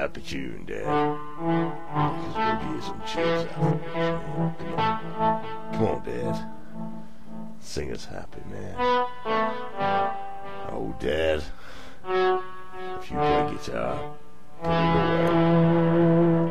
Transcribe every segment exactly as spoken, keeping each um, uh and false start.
happy tune, Dad. Because maybe hear some tunes afterwards, man. Come on. Come on, Dad. Sing us happy, man. Oh, Dad. If you play guitar, put it away.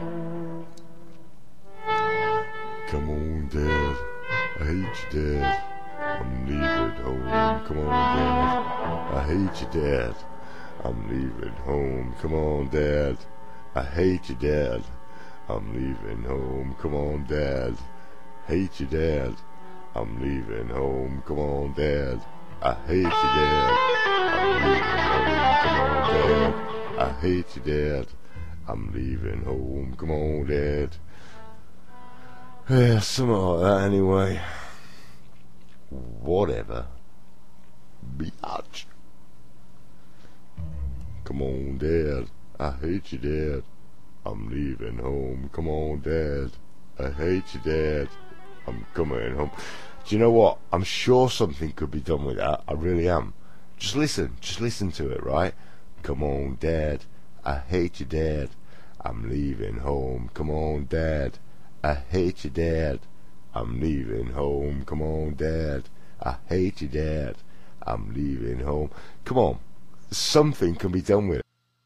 Come on, Dad. I hate you, Dad. I'm leaving home. Come on, Dad. I hate you, Dad. I'm leaving home. Come on, Dad. I hate you, Dad. I'm leaving home. Come on, Dad. Hate you, Dad. I'm leaving home. Come on, Dad. I hate you, Dad. I'm leaving home. Come on, Dad. I hate you, Dad. I'm leaving home. Come on, Dad. Yeah, something like that anyway. Whatever. Biatch. Come on, Dad. I hate you, Dad. I'm leaving home. Come on, Dad. I hate you, Dad. I'm coming home. Do you know what? I'm sure something could be done with that. I really am. Just listen. Just listen to it, right? Come on, Dad. I hate you, Dad. I'm leaving home. Come on, Dad. I hate you, Dad. I'm leaving home. Come on, Dad. I hate you, Dad. I'm leaving home. Come on. Something can be done with it.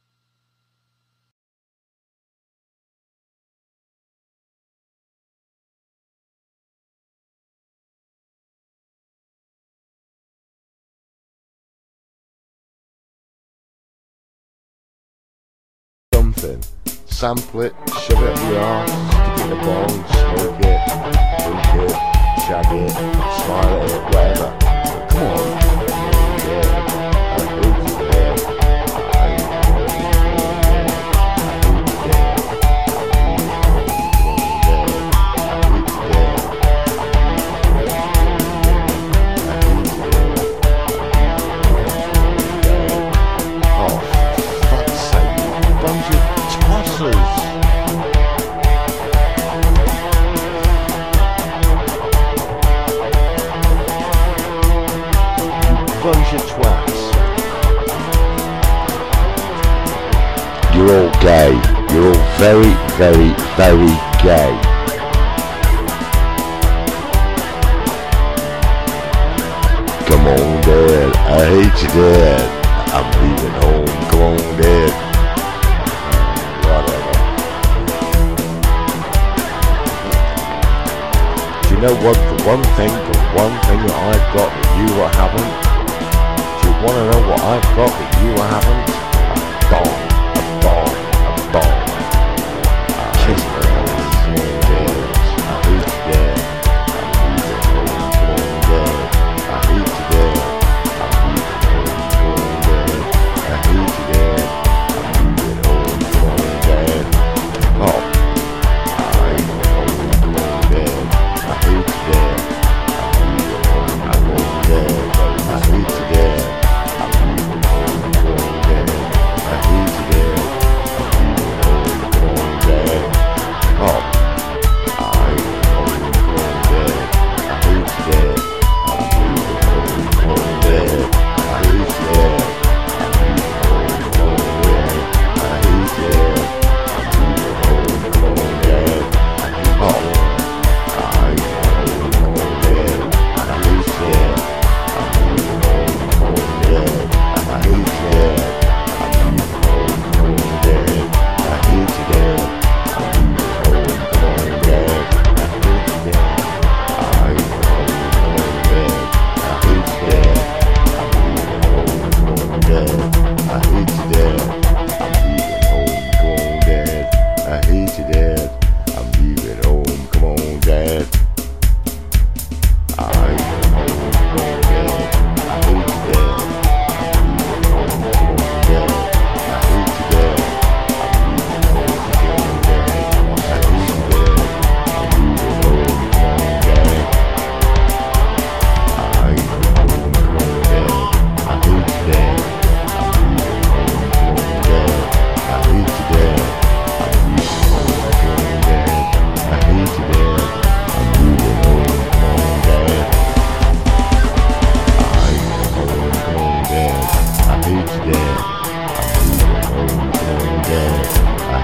Something. Sample it, shove it up your arse, stick it in the bong, smoke it, drink it, shag it, smile at it, whatever. But come on. Yeah. I hate you, Dad. I hate Oh, for fuck's sake, you bunch of tossers. Bunch of twats. You're all gay. You're all very, very, very gay. Come on, Dad. I hate you, Dad. I'm leaving home. Come on, Dad. Whatever. Do you know what? The one thing, the one thing that I've got that you haven't. Want to know what I've got that you haven't? A bong, a bong, a bong. I hate you, Dad. I hate you, Dad. I'm leaving home. Come on, Dad. I hate you, Dad. I'm leaving home. Come on, Dad. I hate you, Dad. I'm leaving home. Come on, Dad. Oh, I hate home. Come on, Dad. I hate you, Dad. I'm leaving home. Come on, Dad. I hate you, Dad. I'm leaving home, come on, Dad.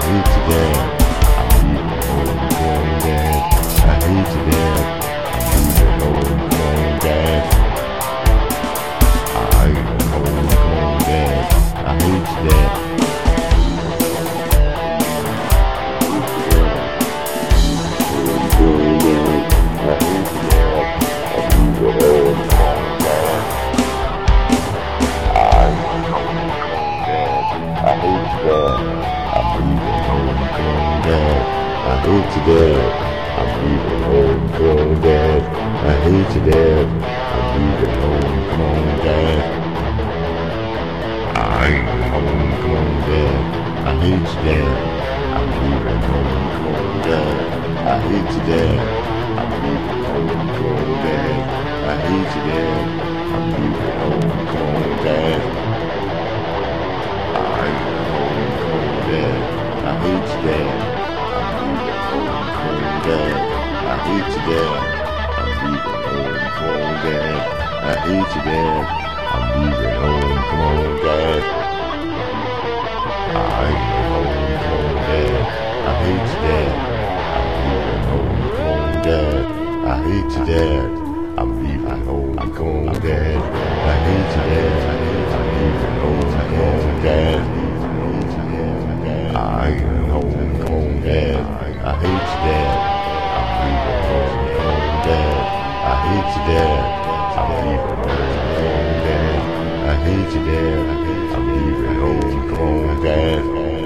hate you, Dad. I'm leaving home, come on, Dad. I hate you, Dad. I'm leaving home, come on, Dad. I ain't home, come on, Dad. I hate you, Dad. I hate you, Dad. I'm leaving home, come on, Dad. I hate you, Dad. I'm leaving home, come on, Dad. I ain't home, come on, Dad. I hate you, Dad. I'm leaving home, come on, Dad. I hate you, Dad. I'm leaving home, come on, Dad. I hate you, Dad. I'm leaving home, come on, Dad. I ain't home, come on, Dad. I hate you, Dad. Dad, I hate you, Dad. I'm leaving home, come on, Dad. I hate you, Dad. I'm leaving home, come on, Dad. I ain't home, come on, Dad. I hate you, Dad. I'm leaving home, come on, Dad. I hate you, Dad. I'm leaving home, come on, Dad. I hate you, Dad. I'm leaving home, come on, Dad. I ain't home, come on, Dad. I hate you, Dad. Dad, I hate you, Dad. I'm leaving home, come on, Dad. I hate you, Dad. I'm leaving home, come on, Dad.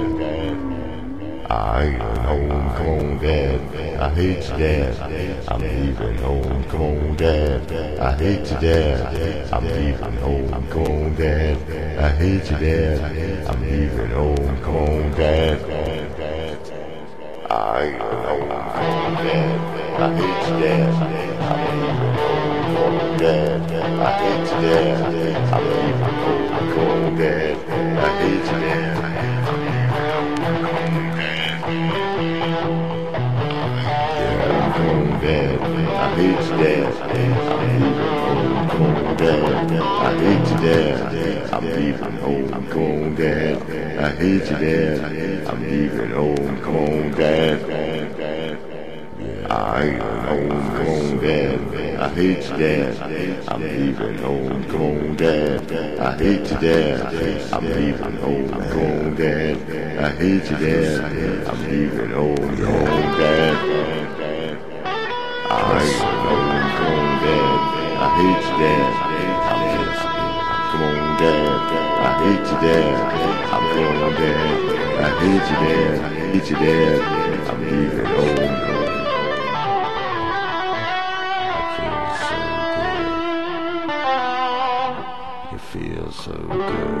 I ain't home, come on, Dad. I hate you, Dad. I'm leaving home, come on, Dad. I hate you, Dad. I'm leaving home, come on, Dad. I hate you, Dad. I'm leaving home, come on, Dad. I ain't home, come on, Dad. I hate you, Dad. I'm leaving home, come on, Dad. I hate you, Dad. I'm leaving home, come on, Dad. I hate you, Dad. I'm leaving home, come on, Dad. Yeah, come on, Dad. I hate you, Dad. I'm leaving home, come on, Dad. I hate you, Dad. I'm leaving home, come on, Dad. I hate you, Dad. I'm leaving home, come on, Dad. I ain't home, come on, Dad. I hate you, Dad. I'm leaving home, come on, Dad. I hate you, Dad. I'm leaving home, come on, Dad. I hate you, Dad. I'm leaving home, come on, Dad. I ain't home, come on, Dad. I hate you, Dad. I'm leaving home, come on, Dad. I hate you, Dad. I'm going, Dad. I hate you, Dad. I hate you, Dad. I'm leaving home, come on. Feels so good.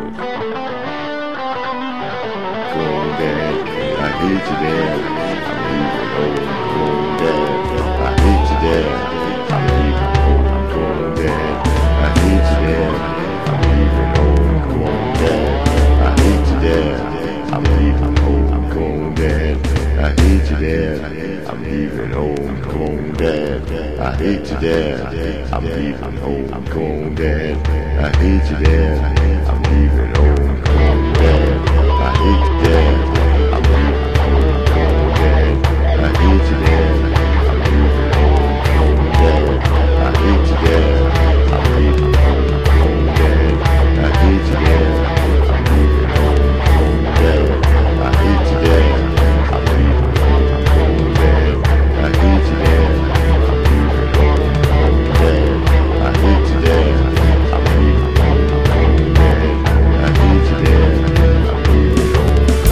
Come on, Dad. I hate you, Dad. I'm leaving home. Come on, Dad. I hate you, Dad. I'm leaving home. Come on, Dad. I hate you, Dad. I'm leaving home. Come on, Dad. I hate you, Dad. I'm leaving home. Come on, Dad. I hate you, Dad. I'm leaving home. Come on, Dad. I hate you, Dad. I'm leaving home. Come on, Dad. I hate you, Dad. I'm leaving home. Come on, Dad. I hate you, Dad. I'm leaving home. Come on, Dad. I hate you, Dad. I'm leaving home. Come on, Dad. I hate you, Dad. I'm leaving home. Come on, Dad. I hate you, Dad. I'm leaving home. Come on, Dad. I hate you, Dad. I'm leaving home. Come on, Dad. I hate you, Dad. I'm leaving home. Come on, Dad. I hate you, Dad. I'm leaving home, come on, Dad. I hate you, Dad. I'm leaving home,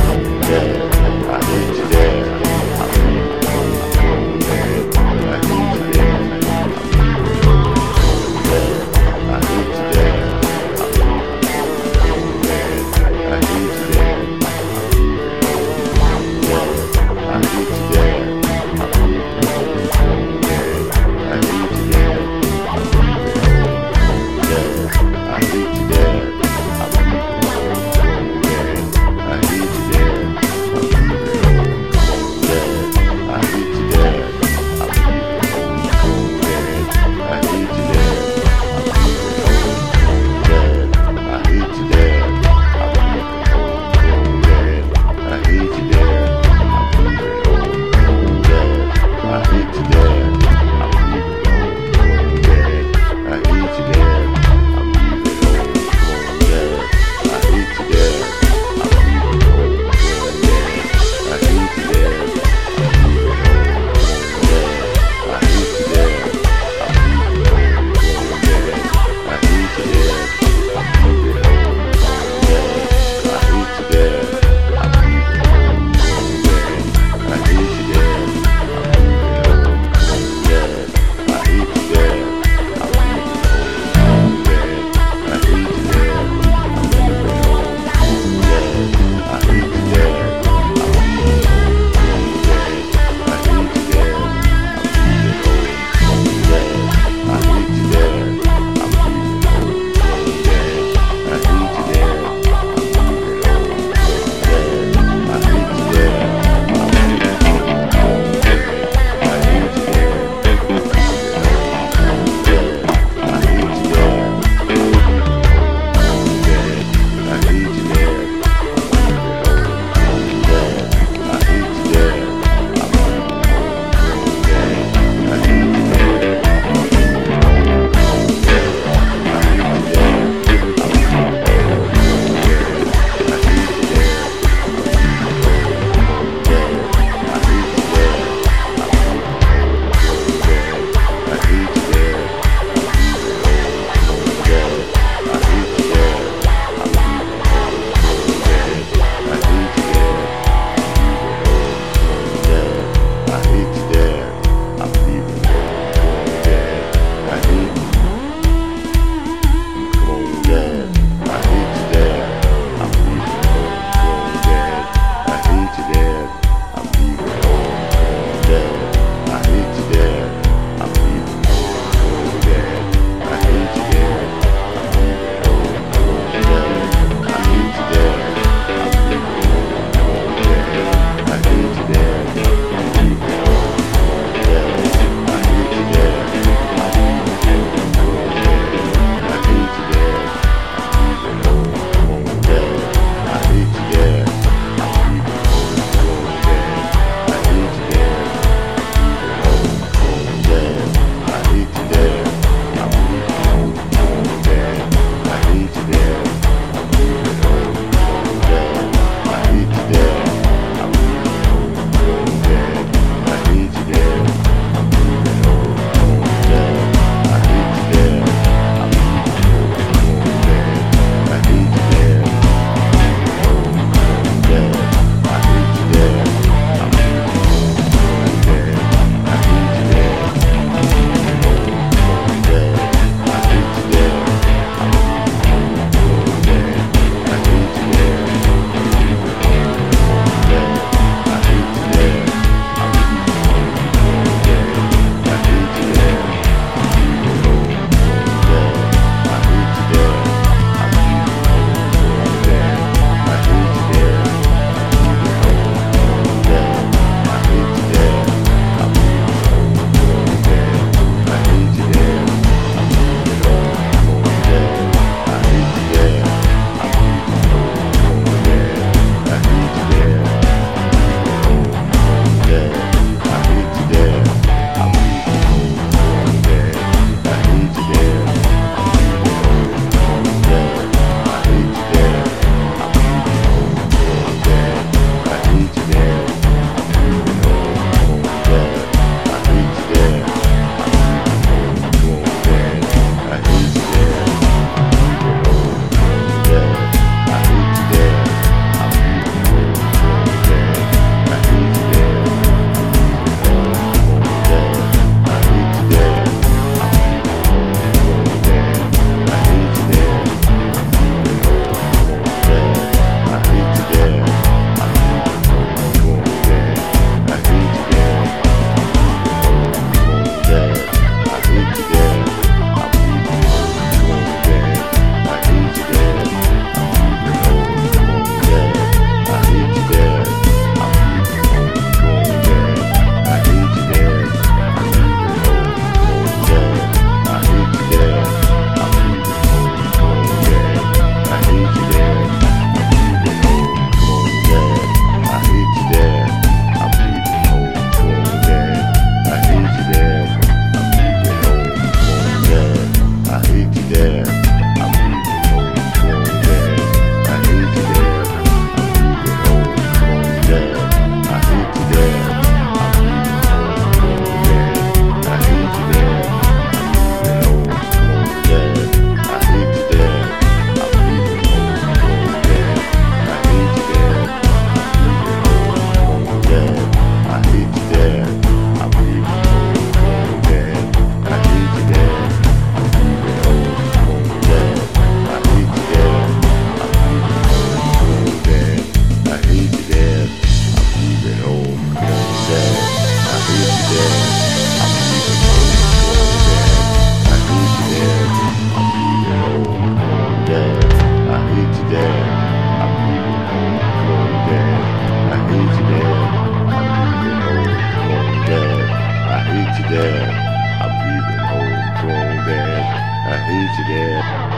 hate you, Dad.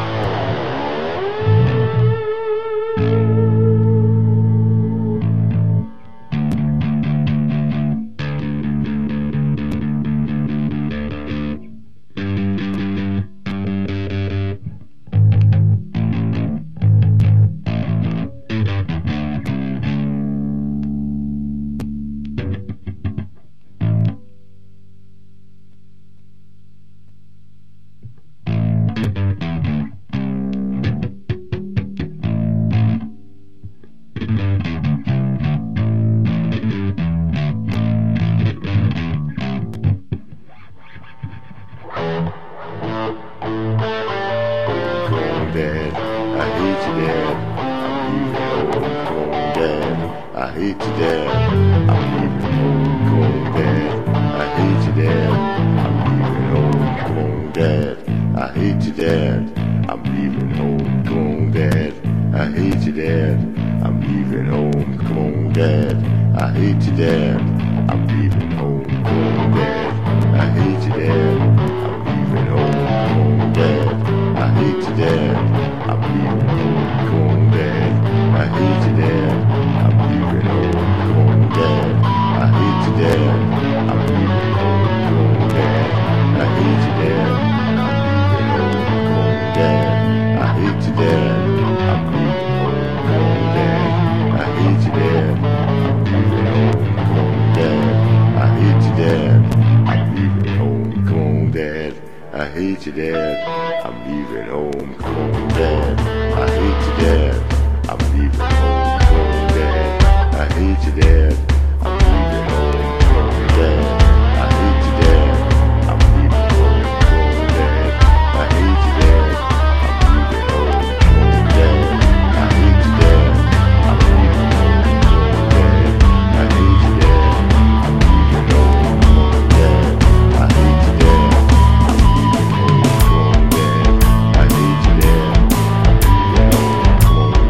Dad, I hate you, Dad. I'm leaving home. Come on, Dad. I hate you, Dad. I'm leaving home. Come on, Dad. I hate you, Dad. I'm leaving home. Come on, Dad. I hate you, Dad. I'm leaving home. Come on, Dad. I hate you, Dad. I'm leaving home. Come on, Dad. I hate you, Dad. I'm leaving home. Come on, Dad. I hate you, Dad. I'm leaving home. Come on, Dad. I hate you, Dad. I'm leaving home. Come on, Dad. I hate you, Dad. I'm leaving home. Come on, Dad. I hate you, Dad. I'm leaving home. Come on, Dad. I hate you, Dad. I'm leaving home. Come on, Dad. I hate you, Dad. I'm leaving home. Come on, Dad. I hate you, Dad. I'm leaving home. Come on, Dad. I hate you, Dad. I'm leaving home. Come on, Dad. I hate you, Dad. I'm leaving home. Come on, Dad. I hate you, Dad. I'm leaving home. Come on, Dad. I hate you, Dad. I'm leaving home. Come on, Dad. I hate you, Dad. I'm leaving home. Come on, Dad. I hate you, Dad. I'm leaving home. Come on, Dad. I hate you, Dad. I'm leaving home. Come on, Dad. I hate you, Dad. I'm leaving home. Come on, Dad. I hate you, Dad. I'm leaving home. Come on, Dad. I hate you, Dad. I'm leaving home. Come on,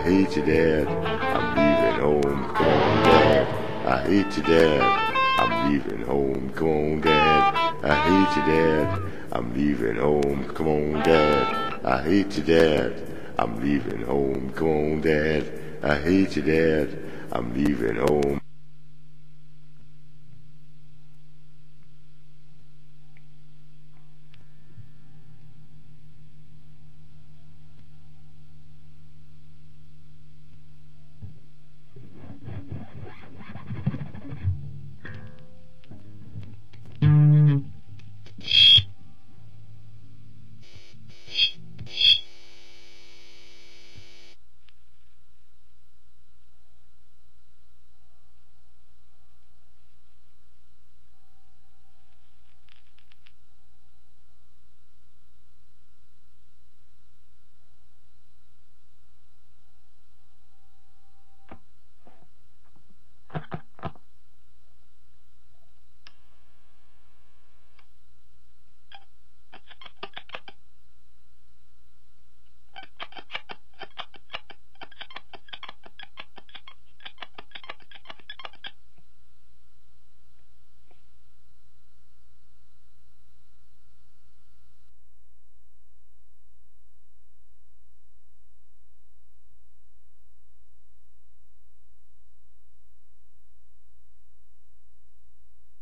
hate you, Dad. I'm leaving home. Come on, Dad. I hate you, Dad. I'm leaving home. Come on, Dad. I hate you, Dad. I'm leaving home. Come on, Dad. I hate you, Dad. I'm leaving home. Come on, Dad. I hate you, Dad. I'm leaving home.